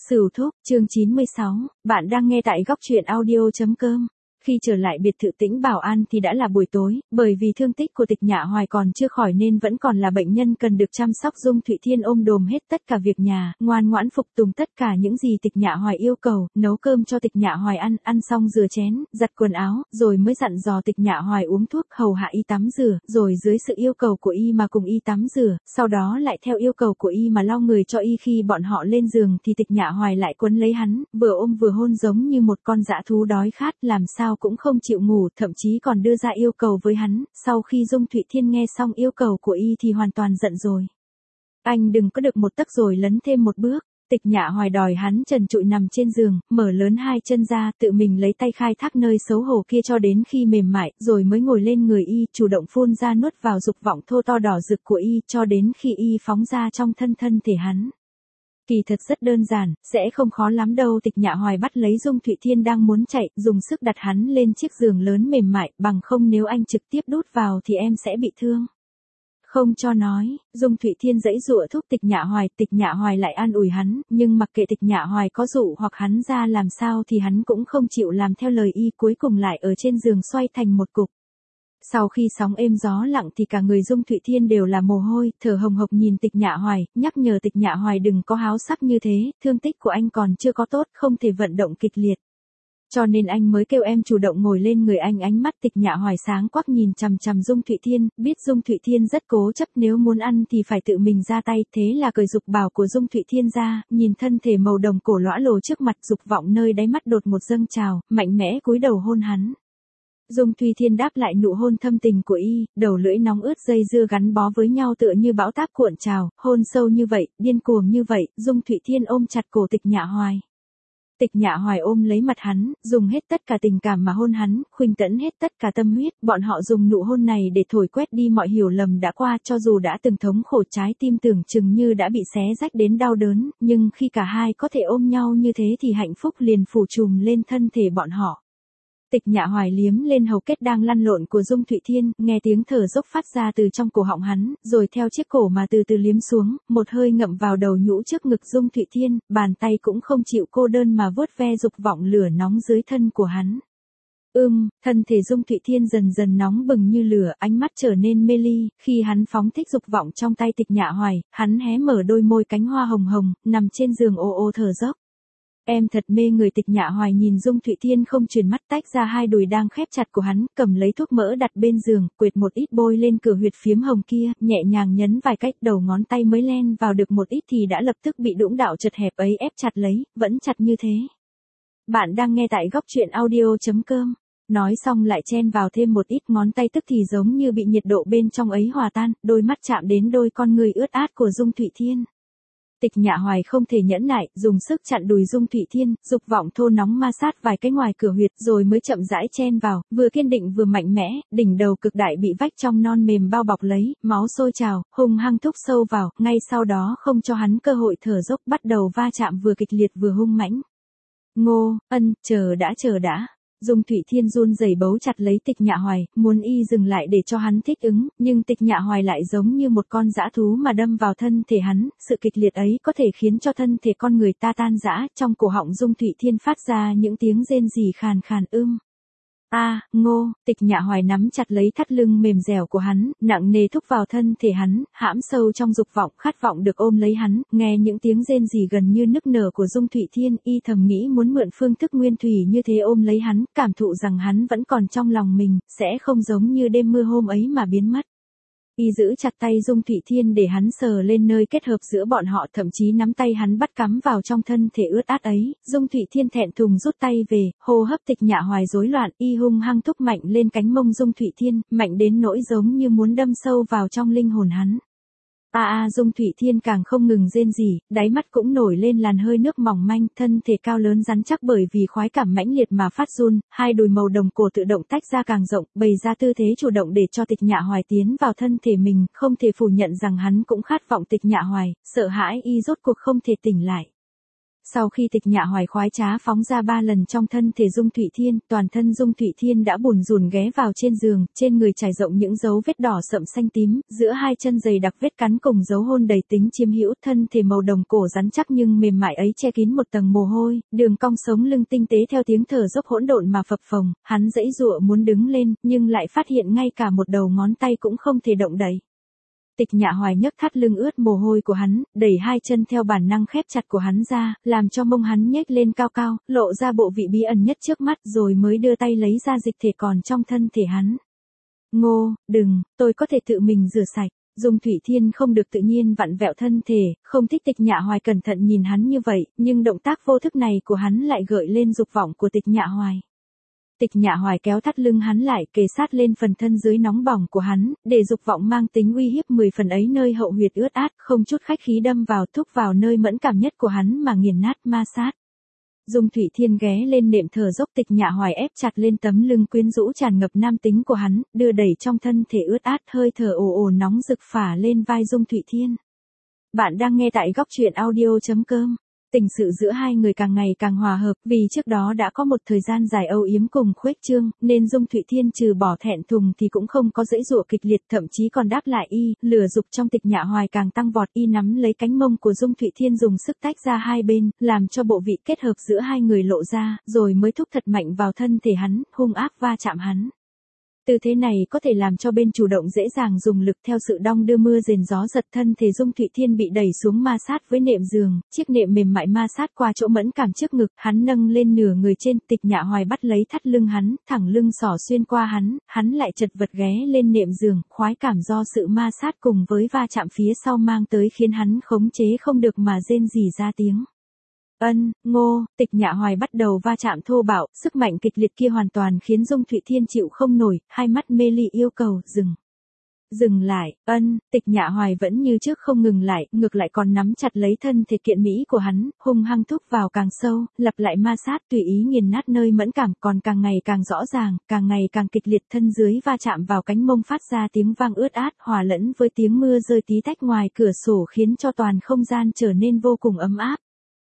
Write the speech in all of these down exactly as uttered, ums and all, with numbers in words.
Sửu thúc, chương chín mươi sáu, bạn đang nghe tại góc truyện audio chấm com. Khi trở lại biệt thự Tĩnh Bảo An thì đã là buổi tối, bởi vì thương tích của Tịch Nhạ Hoài còn chưa khỏi nên vẫn còn là bệnh nhân cần được chăm sóc. Dung Thụy Thiên ôm đồm hết tất cả việc nhà, ngoan ngoãn phục tùng tất cả những gì Tịch Nhạ Hoài yêu cầu, nấu cơm cho Tịch Nhạ Hoài ăn, ăn xong rửa chén, giặt quần áo, rồi mới dặn dò Tịch Nhạ Hoài uống thuốc, hầu hạ y tắm rửa, rồi dưới sự yêu cầu của y mà cùng y tắm rửa, sau đó lại theo yêu cầu của y mà lau người cho y. Khi bọn họ lên giường thì Tịch Nhạ Hoài lại quấn lấy hắn, vừa ôm vừa hôn giống như một con dã thú đói khát, làm sao cũng không chịu ngủ, thậm chí còn đưa ra yêu cầu với hắn. Sau khi Dung Thụy Thiên nghe xong yêu cầu của y thì hoàn toàn giận rồi. Anh đừng có được một tấc rồi lấn thêm một bước. Tịch Nhạ Hoài đòi hắn trần trụi nằm trên giường, mở lớn hai chân ra, tự mình lấy tay khai thác nơi xấu hổ kia cho đến khi mềm mại, rồi mới ngồi lên người y, chủ động phun ra nuốt vào dục vọng thô to đỏ rực của y, cho đến khi y phóng ra trong thân thân thể hắn. Kỳ thật rất đơn giản, sẽ không khó lắm đâu. Tịch Nhạ Hoài bắt lấy Dung Thụy Thiên đang muốn chạy, dùng sức đặt hắn lên chiếc giường lớn mềm mại, bằng không nếu anh trực tiếp đút vào thì em sẽ bị thương. Không cho nói, Dung Thụy Thiên giãy giụa thúc Tịch Nhạ Hoài, Tịch Nhạ Hoài lại an ủi hắn, nhưng mặc kệ Tịch Nhạ Hoài có dụ hoặc hắn ra làm sao thì hắn cũng không chịu làm theo lời y, cuối cùng lại ở trên giường xoay thành một cục. Sau khi sóng êm gió lặng thì cả người Dung Thụy Thiên đều là mồ hôi, thở hồng hộc nhìn Tịch Nhạ Hoài, nhắc nhở Tịch Nhạ Hoài đừng có háo sắc như thế, thương tích của anh còn chưa có tốt, không thể vận động kịch liệt. Cho nên anh mới kêu em chủ động ngồi lên người anh. Ánh mắt Tịch Nhạ Hoài sáng quắc nhìn chằm chằm Dung Thụy Thiên, biết Dung Thụy Thiên rất cố chấp, nếu muốn ăn thì phải tự mình ra tay, thế là cởi dục bào của Dung Thụy Thiên ra, nhìn thân thể màu đồng cổ lõa lồ trước mặt, dục vọng nơi đáy mắt đột một dâng trào, mạnh mẽ cúi đầu hôn hắn. Dung Thụy Thiên đáp lại nụ hôn thâm tình của y, đầu lưỡi nóng ướt dây dưa gắn bó với nhau tựa như bão táp cuộn trào, hôn sâu như vậy, điên cuồng như vậy. Dung Thụy Thiên ôm chặt cổ Tịch Nhạ Hoài. Tịch Nhạ Hoài ôm lấy mặt hắn, dùng hết tất cả tình cảm mà hôn hắn, khuynh tẫn hết tất cả tâm huyết. Bọn họ dùng nụ hôn này để thổi quét đi mọi hiểu lầm đã qua, cho dù đã từng thống khổ, trái tim tưởng chừng như đã bị xé rách đến đau đớn, nhưng khi cả hai có thể ôm nhau như thế thì hạnh phúc liền phủ trùm lên thân thể bọn họ. Tịch Nhạ Hoài liếm lên hầu kết đang lăn lộn của Dung Thụy Thiên, nghe tiếng thở dốc phát ra từ trong cổ họng hắn, rồi theo chiếc cổ mà từ từ liếm xuống, một hơi ngậm vào đầu nhũ trước ngực Dung Thụy Thiên, bàn tay cũng không chịu cô đơn mà vuốt ve dục vọng lửa nóng dưới thân của hắn. Ưm, thân thể Dung Thụy Thiên dần dần nóng bừng như lửa, ánh mắt trở nên mê ly, khi hắn phóng thích dục vọng trong tay Tịch Nhạ Hoài, hắn hé mở đôi môi cánh hoa hồng hồng, nằm trên giường ô ô thở dốc. Em thật mê người. Tịch Nhạ Hoài nhìn Dung Thụy Thiên không chuyển mắt, tách ra hai đùi đang khép chặt của hắn, cầm lấy thuốc mỡ đặt bên giường, quệt một ít bôi lên cửa huyệt phiếm hồng kia, nhẹ nhàng nhấn vài cách, đầu ngón tay mới len vào được một ít thì đã lập tức bị đũng đạo chật hẹp ấy ép chặt lấy, vẫn chặt như thế. Bạn đang nghe tại góc truyện audio chấm com. Nói xong lại chen vào thêm một ít, ngón tay tức thì giống như bị nhiệt độ bên trong ấy hòa tan, đôi mắt chạm đến đôi con người ướt át của Dung Thụy Thiên. Tịch Nhạ Hoài không thể nhẫn nại, dùng sức chặn đùi Dung Thụy Thiên, dục vọng thô nóng ma sát vài cái ngoài cửa huyệt, rồi mới chậm rãi chen vào, vừa kiên định vừa mạnh mẽ, đỉnh đầu cực đại bị vách trong non mềm bao bọc lấy, máu sôi trào, hung hăng thúc sâu vào, ngay sau đó không cho hắn cơ hội thở dốc, bắt đầu va chạm vừa kịch liệt vừa hung mãnh. Ngô, ân, chờ đã chờ đã. Dung Thụy Thiên run rẩy bấu chặt lấy Tịch Nhạ Hoài, muốn y dừng lại để cho hắn thích ứng, nhưng Tịch Nhạ Hoài lại giống như một con dã thú mà đâm vào thân thể hắn, sự kịch liệt ấy có thể khiến cho thân thể con người ta tan rã. Trong cổ họng Dung Thụy Thiên phát ra những tiếng rên rỉ khàn khàn. Ưm. A, à, Ngô. Tịch Nhạ Hoài nắm chặt lấy thắt lưng mềm dẻo của hắn, nặng nề thúc vào thân thể hắn, hãm sâu trong dục vọng, khát vọng được ôm lấy hắn. Nghe những tiếng rên rỉ gần như nức nở của Dung Thụy Thiên, y thầm nghĩ muốn mượn phương thức nguyên thủy như thế ôm lấy hắn, cảm thụ rằng hắn vẫn còn trong lòng mình, sẽ không giống như đêm mưa hôm ấy mà biến mất. Y giữ chặt tay Dung Thụy Thiên để hắn sờ lên nơi kết hợp giữa bọn họ, thậm chí nắm tay hắn bắt cắm vào trong thân thể ướt át ấy. Dung Thụy Thiên thẹn thùng rút tay về, hô hấp Tịch Nhạ Hoài rối loạn, y hung hăng thúc mạnh lên cánh mông Dung Thụy Thiên, mạnh đến nỗi giống như muốn đâm sâu vào trong linh hồn hắn. A a, Dung Thụy Thiên càng không ngừng rên rỉ, đáy mắt cũng nổi lên làn hơi nước mỏng manh, thân thể cao lớn rắn chắc bởi vì khoái cảm mãnh liệt mà phát run, hai đùi màu đồng cổ tự động tách ra càng rộng, bày ra tư thế chủ động để cho Tịch Nhạ Hoài tiến vào thân thể mình, không thể phủ nhận rằng hắn cũng khát vọng Tịch Nhạ Hoài, sợ hãi y rốt cuộc không thể tỉnh lại. Sau khi Tịch Nhạ Hoài khoái trá phóng ra ba lần trong thân thể Dung Thụy Thiên, toàn thân Dung Thụy Thiên đã bùn rùn ghé vào trên giường, trên người trải rộng những dấu vết đỏ sậm xanh tím, giữa hai chân dày đặc vết cắn cùng dấu hôn đầy tính chiếm hữu, thân thể màu đồng cổ rắn chắc nhưng mềm mại ấy che kín một tầng mồ hôi, đường cong sống lưng tinh tế theo tiếng thở dốc hỗn độn mà phập phồng, hắn giãy giụa muốn đứng lên, nhưng lại phát hiện ngay cả một đầu ngón tay cũng không thể động đậy. Tịch Nhạ Hoài nhấc thắt lưng ướt mồ hôi của hắn, đẩy hai chân theo bản năng khép chặt của hắn ra, làm cho mông hắn nhếch lên cao cao, lộ ra bộ vị bí ẩn nhất trước mắt rồi mới đưa tay lấy ra dịch thể còn trong thân thể hắn. Ngô, đừng, tôi có thể tự mình rửa sạch. Dung Thụy Thiên không được tự nhiên vặn vẹo thân thể, không thích Tịch Nhạ Hoài cẩn thận nhìn hắn như vậy, nhưng động tác vô thức này của hắn lại gợi lên dục vọng của Tịch Nhạ Hoài. Tịch Nhạ Hoài kéo thắt lưng hắn lại, kề sát lên phần thân dưới nóng bỏng của hắn, để dục vọng mang tính uy hiếp mười phần ấy nơi hậu huyệt ướt át, không chút khách khí đâm vào, thúc vào nơi mẫn cảm nhất của hắn mà nghiền nát ma sát. Dung Thụy Thiên ghé lên nệm thở dốc, Tịch Nhạ Hoài ép chặt lên tấm lưng quyến rũ tràn ngập nam tính của hắn, đưa đẩy trong thân thể ướt át, hơi thở ồ ồ nóng rực phả lên vai Dung Thụy Thiên. Bạn đang nghe tại góc truyện audio chấm com. Tình sự giữa hai người càng ngày càng hòa hợp, vì trước đó đã có một thời gian dài âu yếm cùng khuếch trương, nên Dung Thụy Thiên trừ bỏ thẹn thùng thì cũng không có giãy giụa kịch liệt, thậm chí còn đáp lại y, lửa dục trong Tịch Nhạ Hoài càng tăng vọt, y nắm lấy cánh mông của Dung Thụy Thiên dùng sức tách ra hai bên, làm cho bộ vị kết hợp giữa hai người lộ ra, rồi mới thúc thật mạnh vào thân thể hắn, hung ác va chạm hắn. Tư thế này có thể làm cho bên chủ động dễ dàng dùng lực, theo sự đong đưa mưa rền gió giật, thân thể Dung Thụy Thiên bị đẩy xuống ma sát với nệm giường, chiếc nệm mềm mại ma sát qua chỗ mẫn cảm trước ngực, hắn nâng lên nửa người trên, Tịch Nhạ Hoài bắt lấy thắt lưng hắn, thẳng lưng xỏ xuyên qua hắn, hắn lại chật vật ghé lên nệm giường, khoái cảm do sự ma sát cùng với va chạm phía sau mang tới khiến hắn khống chế không được mà rên rỉ ra tiếng. Ân, Ngô, Tịch Nhạ Hoài bắt đầu va chạm thô bạo, sức mạnh kịch liệt kia hoàn toàn khiến Dung Thụy Thiên chịu không nổi, hai mắt mê ly yêu cầu, dừng. Dừng lại, ân, Tịch Nhạ Hoài vẫn như trước không ngừng lại, ngược lại còn nắm chặt lấy thân thể kiện mỹ của hắn, hung hăng thúc vào càng sâu, lặp lại ma sát tùy ý nghiền nát nơi mẫn cảm, còn càng ngày càng rõ ràng, càng ngày càng kịch liệt, thân dưới va chạm vào cánh mông phát ra tiếng vang ướt át, hòa lẫn với tiếng mưa rơi tí tách ngoài cửa sổ khiến cho toàn không gian trở nên vô cùng ấm áp.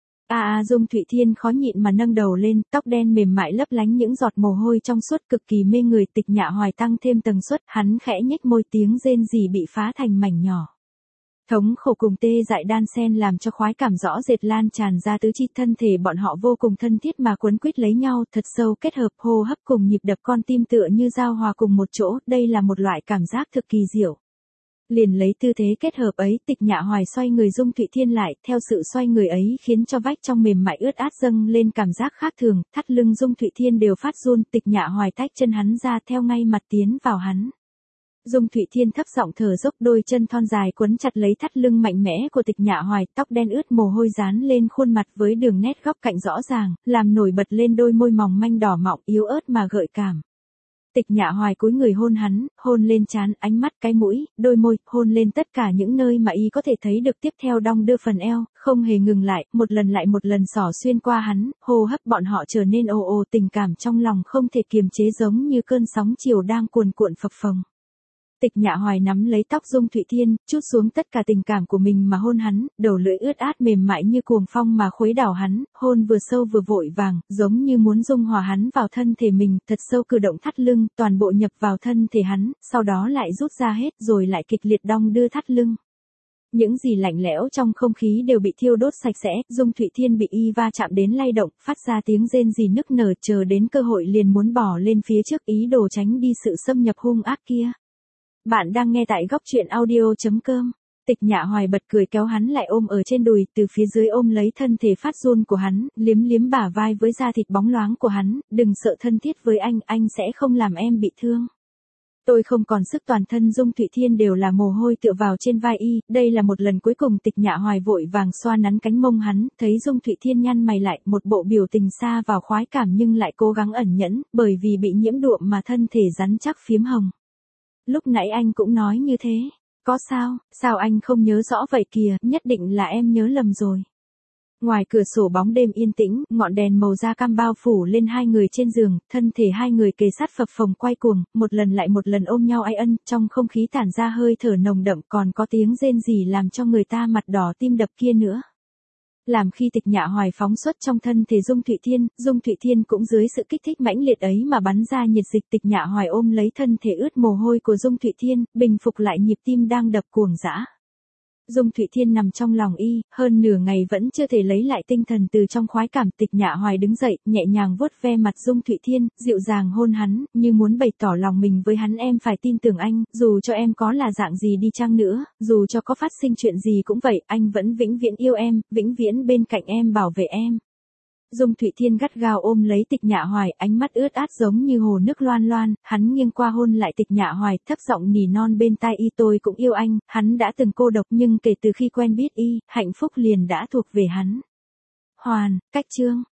A a Dung Thụy Thiên khó nhịn mà nâng đầu lên, tóc đen mềm mại lấp lánh những giọt mồ hôi trong suốt cực kỳ mê người, Tịch Nhạ Hoài tăng thêm tần suất, hắn khẽ nhếch môi, tiếng rên rỉ bị phá thành mảnh nhỏ. Thống khổ cùng tê dại đan xen làm cho khoái cảm rõ rệt lan tràn ra tứ chi, thân thể bọn họ vô cùng thân thiết mà quấn quýt lấy nhau, thật sâu, kết hợp hô hấp cùng nhịp đập con tim tựa như giao hòa cùng một chỗ, đây là một loại cảm giác thực kỳ diệu. Liền lấy tư thế kết hợp ấy, Tịch Nhạ Hoài xoay người Dung Thụy Thiên lại, theo sự xoay người ấy khiến cho vách trong mềm mại ướt át dâng lên cảm giác khác thường, thắt lưng Dung Thụy Thiên đều phát run, Tịch Nhạ Hoài tách chân hắn ra theo ngay mặt tiến vào hắn. Dung Thụy Thiên thấp giọng thở dốc, đôi chân thon dài quấn chặt lấy thắt lưng mạnh mẽ của Tịch Nhạ Hoài, tóc đen ướt mồ hôi dán lên khuôn mặt với đường nét góc cạnh rõ ràng, làm nổi bật lên đôi môi mỏng manh đỏ mọng yếu ớt mà gợi cảm. Tịch Nhạ Hoài cúi người hôn hắn, hôn lên trán, ánh mắt, cái mũi, đôi môi, hôn lên tất cả những nơi mà y có thể thấy được, tiếp theo đong đưa phần eo, không hề ngừng lại, một lần lại một lần xỏ xuyên qua hắn, hô hấp bọn họ trở nên ồ ồ, tình cảm trong lòng không thể kiềm chế giống như cơn sóng chiều đang cuồn cuộn phập phồng. Tịch Nhạ Hoài nắm lấy tóc Dung Thụy Thiên, trút xuống tất cả tình cảm của mình mà hôn hắn, đầu lưỡi ướt át mềm mại như cuồng phong mà khuấy đảo hắn, hôn vừa sâu vừa vội vàng, giống như muốn dung hòa hắn vào thân thể mình, thật sâu, cử động thắt lưng, toàn bộ nhập vào thân thể hắn, sau đó lại rút ra hết rồi lại kịch liệt đong đưa thắt lưng. Những gì lạnh lẽo trong không khí đều bị thiêu đốt sạch sẽ, Dung Thụy Thiên bị y va chạm đến lay động, phát ra tiếng rên rỉ nức nở, chờ đến cơ hội liền muốn bỏ lên phía trước, ý đồ tránh đi sự xâm nhập hung ác kia. Bạn đang nghe tại góc truyện audio chấm com. Tịch Nhạ Hoài bật cười kéo hắn lại ôm ở trên đùi, từ phía dưới ôm lấy thân thể phát run của hắn, liếm liếm bả vai với da thịt bóng loáng của hắn, đừng sợ, thân thiết với anh, anh sẽ không làm em bị thương. Tôi không còn sức, toàn thân Dung Thụy Thiên đều là mồ hôi tựa vào trên vai y, đây là một lần cuối cùng. Tịch Nhạ Hoài vội vàng xoa nắn cánh mông hắn, thấy Dung Thụy Thiên nhăn mày lại, một bộ biểu tình xa vào khoái cảm nhưng lại cố gắng ẩn nhẫn, bởi vì bị nhiễm đụm mà thân thể rắn chắc phiếm hồng. Lúc nãy anh cũng nói như thế. Có sao, sao anh không nhớ rõ vậy kìa, nhất định là em nhớ lầm rồi. Ngoài cửa sổ bóng đêm yên tĩnh, ngọn đèn màu da cam bao phủ lên hai người trên giường, thân thể hai người kề sát phập phồng quay cuồng, một lần lại một lần ôm nhau ái ân, trong không khí tản ra hơi thở nồng đậm, còn có tiếng rên rỉ làm cho người ta mặt đỏ tim đập kia nữa. làm khi Tịch Nhạ Hoài phóng xuất trong thân thể Dung Thụy Thiên, Dung Thụy Thiên cũng dưới sự kích thích mãnh liệt ấy mà bắn ra nhiệt dịch. Tịch Nhạ Hoài ôm lấy thân thể ướt mồ hôi của Dung Thụy Thiên, bình phục lại nhịp tim đang đập cuồng dã. Dung Thụy Thiên nằm trong lòng y, hơn nửa ngày vẫn chưa thể lấy lại tinh thần từ trong khoái cảm. Tịch Nhạ Hoài đứng dậy, nhẹ nhàng vuốt ve mặt Dung Thụy Thiên, dịu dàng hôn hắn, như muốn bày tỏ lòng mình với hắn. Em phải tin tưởng anh, dù cho em có là dạng gì đi chăng nữa, dù cho có phát sinh chuyện gì cũng vậy, anh vẫn vĩnh viễn yêu em, vĩnh viễn bên cạnh em bảo vệ em. Dung Thụy Thiên gắt gao ôm lấy Tịch Nhạ Hoài, ánh mắt ướt át giống như hồ nước loan loan, hắn nghiêng qua hôn lại Tịch Nhạ Hoài, thấp giọng nỉ non bên tai y, tôi cũng yêu anh, hắn đã từng cô độc nhưng kể từ khi quen biết y, hạnh phúc liền đã thuộc về hắn. Hoàn, cách chương.